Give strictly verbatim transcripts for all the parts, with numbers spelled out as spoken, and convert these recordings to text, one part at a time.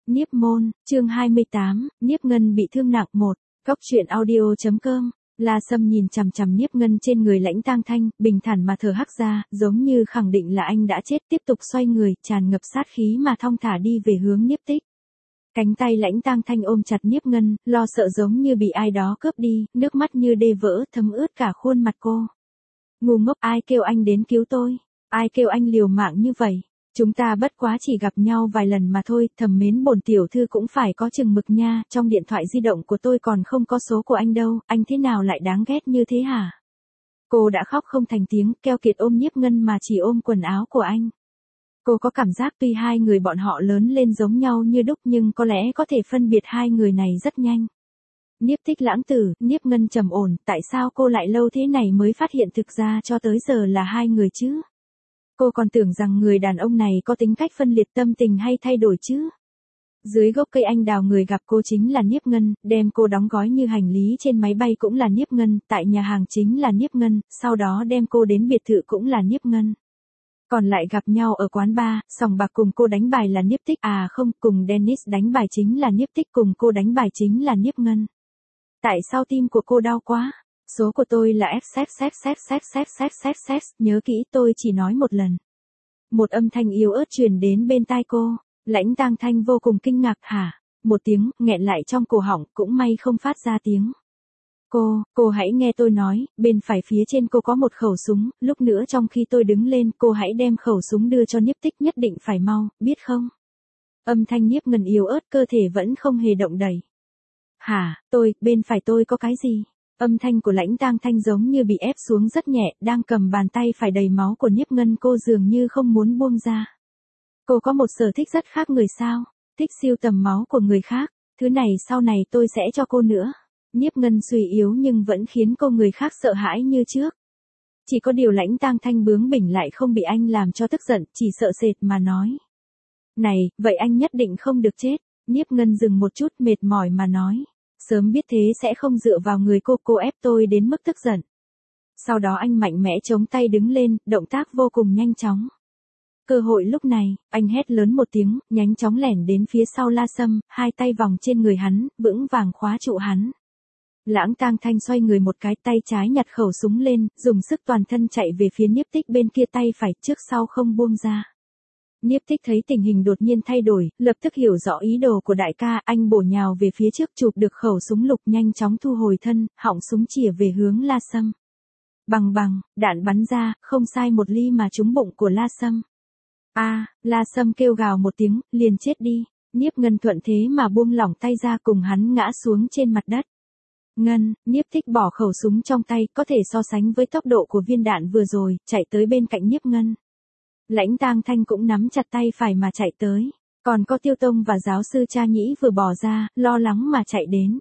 Niếp môn, chương hai mươi tám, Niếp Ngân bị thương nặng một. Cóc truyện audio chấm com. La Sâm nhìn chằm chằm Niếp Ngân trên người Lãnh Tang Thanh, bình thản mà thở hắc ra, giống như khẳng định là anh đã chết, tiếp tục xoay người, tràn ngập sát khí mà thong thả đi về hướng Niếp Tích. Cánh tay Lãnh Tang Thanh ôm chặt Niếp Ngân, lo sợ giống như bị ai đó cướp đi, nước mắt như đê vỡ, thấm ướt cả khuôn mặt cô. Ngu ngốc, ai kêu anh đến cứu tôi? Ai kêu anh liều mạng như vậy? Chúng ta bất quá chỉ gặp nhau vài lần mà thôi, thầm mến bổn tiểu thư cũng phải có chừng mực nha, trong điện thoại di động của tôi còn không có số của anh đâu, anh thế nào lại đáng ghét như thế hả? Cô đã khóc không thành tiếng, keo kiệt ôm Niếp Ngân mà chỉ ôm quần áo của anh. Cô có cảm giác tuy hai người bọn họ lớn lên giống nhau như đúc nhưng có lẽ có thể phân biệt hai người này rất nhanh. Niếp Tích lãng tử, Niếp Ngân trầm ổn, tại sao cô lại lâu thế này mới phát hiện thực ra cho tới giờ là hai người chứ? Cô còn tưởng rằng người đàn ông này có tính cách phân liệt tâm tình hay thay đổi chứ. Dưới gốc cây anh đào người gặp cô chính là Niếp Ngân, đem cô đóng gói như hành lý trên máy bay cũng là Niếp Ngân, tại nhà hàng chính là Niếp Ngân, sau đó đem cô đến biệt thự cũng là Niếp Ngân. Còn lại gặp nhau ở quán bar, sòng bạc cùng cô đánh bài là Niếp Tích, à không, cùng Dennis đánh bài chính là Niếp Tích, cùng cô đánh bài chính là Niếp Ngân. Tại sao tim của cô đau quá? Số của tôi là F X X X X X X X X, nhớ kỹ tôi chỉ nói một lần. Một âm thanh yếu ớt truyền đến bên tai cô, Lãnh Tang Thanh vô cùng kinh ngạc, hả? Một tiếng, nghẹn lại trong cổ họng, cũng may không phát ra tiếng. Cô, cô hãy nghe tôi nói, bên phải phía trên cô có một khẩu súng, lúc nữa trong khi tôi đứng lên, cô hãy đem khẩu súng đưa cho Niếp Tích, nhất định phải mau, biết không? Âm thanh Niếp Ngân yếu ớt, cơ thể vẫn không hề động đậy. Hả, tôi, bên phải tôi có cái gì? Âm thanh của Lãnh Tang Thanh giống như bị ép xuống rất nhẹ, đang cầm bàn tay phải đầy máu của Niếp Ngân, cô dường như không muốn buông ra. Cô có một sở thích rất khác người sao? Thích sưu tầm máu của người khác, thứ này sau này tôi sẽ cho cô nữa. Niếp Ngân suy yếu nhưng vẫn khiến cô người khác sợ hãi như trước. Chỉ có điều Lãnh Tang Thanh bướng bỉnh lại không bị anh làm cho tức giận, chỉ sợ sệt mà nói. Này, vậy anh nhất định không được chết. Niếp Ngân dừng một chút, mệt mỏi mà nói. Sớm biết thế sẽ không dựa vào người cô, cô ép tôi đến mức tức giận. Sau đó anh mạnh mẽ chống tay đứng lên, động tác vô cùng nhanh chóng. Cơ hội lúc này, anh hét lớn một tiếng, nhanh chóng lẻn đến phía sau La Sâm, hai tay vòng trên người hắn, vững vàng khóa trụ hắn. Lãng Tang Thanh xoay người một cái, tay trái nhặt khẩu súng lên, dùng sức toàn thân chạy về phía Niếp Tích, bên kia tay phải trước sau không buông ra. Niếp Tích thấy tình hình đột nhiên thay đổi, lập tức hiểu rõ ý đồ của đại ca, anh bổ nhào về phía trước, chụp được khẩu súng lục, nhanh chóng thu hồi thân, họng súng chĩa về hướng La Sâm. Bằng bằng, đạn bắn ra, không sai một ly mà trúng bụng của La Sâm. A, à, La Sâm kêu gào một tiếng, liền chết đi. Niếp Ngân thuận thế mà buông lỏng tay ra, cùng hắn ngã xuống trên mặt đất. Ngân, Niếp Tích bỏ khẩu súng trong tay, có thể so sánh với tốc độ của viên đạn vừa rồi, chạy tới bên cạnh Niếp Ngân. Lãnh Tang Thanh cũng nắm chặt tay phải mà chạy tới. Còn có Tiêu Tông và giáo sư Cha Nhĩ vừa bỏ ra, lo lắng mà chạy đến.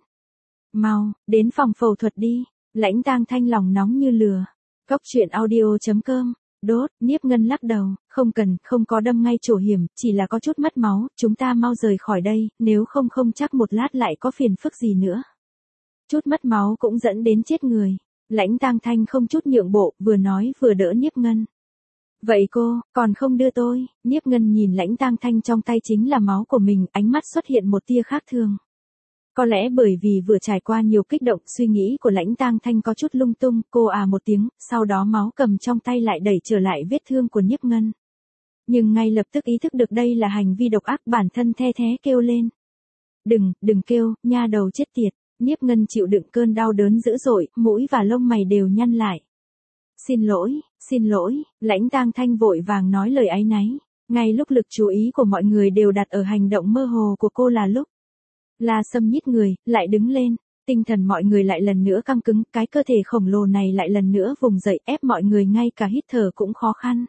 Mau, đến phòng phẫu thuật đi. Lãnh Tang Thanh lòng nóng như lửa. Cóc truyện audio chấm com. Đốt, Niếp Ngân lắc đầu, không cần, không có đâm ngay chỗ hiểm, chỉ là có chút mất máu, chúng ta mau rời khỏi đây, nếu không không chắc một lát lại có phiền phức gì nữa. Chút mất máu cũng dẫn đến chết người. Lãnh Tang Thanh không chút nhượng bộ, vừa nói vừa đỡ Niếp Ngân. Vậy cô, còn không đưa tôi? Niếp Ngân nhìn Lãnh Tang Thanh trong tay chính là máu của mình, ánh mắt xuất hiện một tia khác thường. Có lẽ bởi vì vừa trải qua nhiều kích động, suy nghĩ của Lãnh Tang Thanh có chút lung tung, cô à một tiếng, sau đó máu cầm trong tay lại đẩy trở lại vết thương của Niếp Ngân. Nhưng ngay lập tức ý thức được đây là hành vi độc ác, bản thân the thé kêu lên. Đừng, đừng kêu, nha đầu chết tiệt. Niếp Ngân chịu đựng cơn đau đớn dữ dội, mũi và lông mày đều nhăn lại. Xin lỗi, xin lỗi, Lãnh Tang Thanh vội vàng nói lời áy náy. Ngay lúc lực chú ý của mọi người đều đặt ở hành động mơ hồ của cô là lúc La Sâm nhít người, lại đứng lên, tinh thần mọi người lại lần nữa căng cứng, cái cơ thể khổng lồ này lại lần nữa vùng dậy, ép mọi người ngay cả hít thở cũng khó khăn.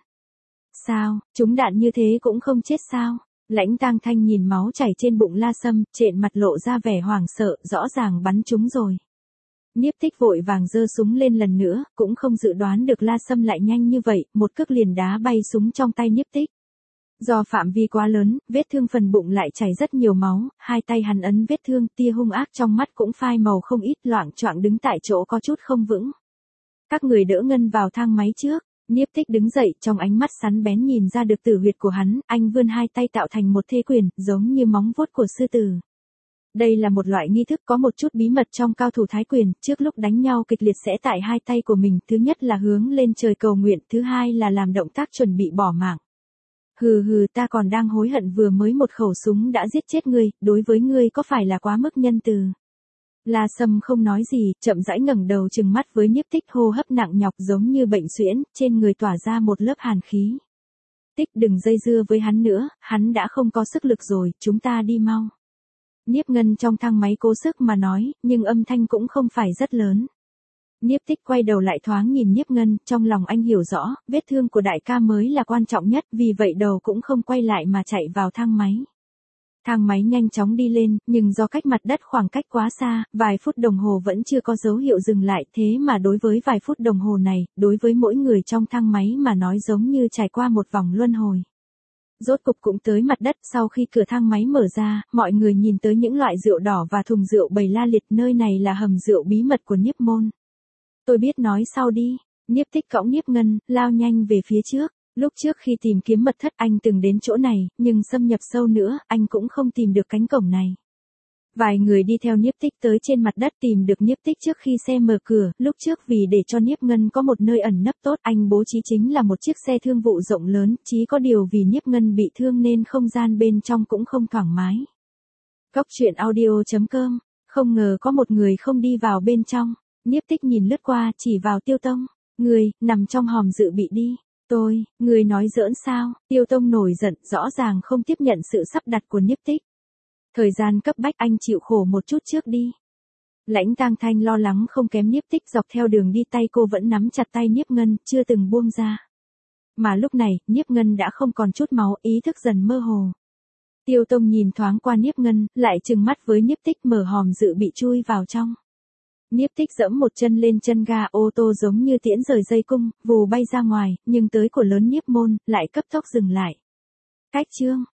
Sao, chúng đạn như thế cũng không chết sao? Lãnh Tang Thanh nhìn máu chảy trên bụng La Sâm, trện mặt lộ ra vẻ hoảng sợ, rõ ràng bắn trúng rồi. Niếp Tích vội vàng giơ súng lên lần nữa, cũng không dự đoán được La Sâm lại nhanh như vậy, một cước liền đá bay súng trong tay Niếp Tích. Do phạm vi quá lớn, vết thương phần bụng lại chảy rất nhiều máu, hai tay hắn ấn vết thương, tia hung ác trong mắt cũng phai màu không ít, loạng choạng đứng tại chỗ có chút không vững. Các người đỡ Ngân vào thang máy trước. Nhiếp Tích đứng dậy, trong ánh mắt sắn bén nhìn ra được tử huyệt của hắn, anh vươn hai tay tạo thành một thế quyền, giống như móng vuốt của sư tử. Đây là một loại nghi thức có một chút bí mật trong cao thủ thái quyền, trước lúc đánh nhau kịch liệt sẽ tại hai tay của mình, thứ nhất là hướng lên trời cầu nguyện, thứ hai là làm động tác chuẩn bị bỏ mạng. Hừ hừ, ta còn đang hối hận vừa mới một khẩu súng đã giết chết ngươi, đối với ngươi có phải là quá mức nhân từ. La Sâm không nói gì, chậm rãi ngẩng đầu trừng mắt với Nhiếp Tích, hô hấp nặng nhọc giống như bệnh suyễn, trên người tỏa ra một lớp hàn khí. Tích, đừng dây dưa với hắn nữa, hắn đã không có sức lực rồi, chúng ta đi mau. Nhiếp Ngân trong thang máy cố sức mà nói, nhưng âm thanh cũng không phải rất lớn. Nhiếp Tích quay đầu lại thoáng nhìn Nhiếp Ngân, trong lòng anh hiểu rõ, vết thương của đại ca mới là quan trọng nhất, vì vậy đầu cũng không quay lại mà chạy vào thang máy. Thang máy nhanh chóng đi lên, nhưng do cách mặt đất khoảng cách quá xa, vài phút đồng hồ vẫn chưa có dấu hiệu dừng lại, thế mà đối với vài phút đồng hồ này, đối với mỗi người trong thang máy mà nói giống như trải qua một vòng luân hồi. Rốt cục cũng tới mặt đất, sau khi cửa thang máy mở ra, mọi người nhìn tới những loại rượu đỏ và thùng rượu bày la liệt, nơi này là hầm rượu bí mật của Nhiếp môn. Tôi biết, nói sau đi. Nhiếp Tích cõng Nhiếp Ngân, lao nhanh về phía trước. Lúc trước khi tìm kiếm mật thất anh từng đến chỗ này, nhưng xâm nhập sâu nữa, anh cũng không tìm được cánh cổng này. Vài người đi theo Nhiếp Tích tới trên mặt đất tìm được Nhiếp Tích trước khi xe mở cửa, lúc trước vì để cho Nhiếp Ngân có một nơi ẩn nấp tốt, anh bố trí chính là một chiếc xe thương vụ rộng lớn, chỉ có điều vì Nhiếp Ngân bị thương nên không gian bên trong cũng không thoải mái. Góc truyện audio chấm com, không ngờ có một người không đi vào bên trong. Nhiếp Tích nhìn lướt qua, chỉ vào Tiêu Tông. Người, nằm trong hòm dự bị đi. Tôi, người nói giỡn sao? Tiêu Tông nổi giận, rõ ràng không tiếp nhận sự sắp đặt của Nhiếp Tích. Thời gian cấp bách, anh chịu khổ một chút trước đi. Lãnh Tang Thanh lo lắng không kém Nhiếp Tích, dọc theo đường đi tay cô vẫn nắm chặt tay Nhiếp Ngân, chưa từng buông ra. Mà lúc này, Nhiếp Ngân đã không còn chút máu, ý thức dần mơ hồ. Tiêu Tông nhìn thoáng qua Nhiếp Ngân, lại trừng mắt với Nhiếp Tích, mở hòm dự bị chui vào trong. Nhiếp Tích giẫm một chân lên chân ga, ô tô giống như tiễn rời dây cung, vù bay ra ngoài, nhưng tới của lớn Nhiếp môn, lại cấp tốc dừng lại. Cách chương.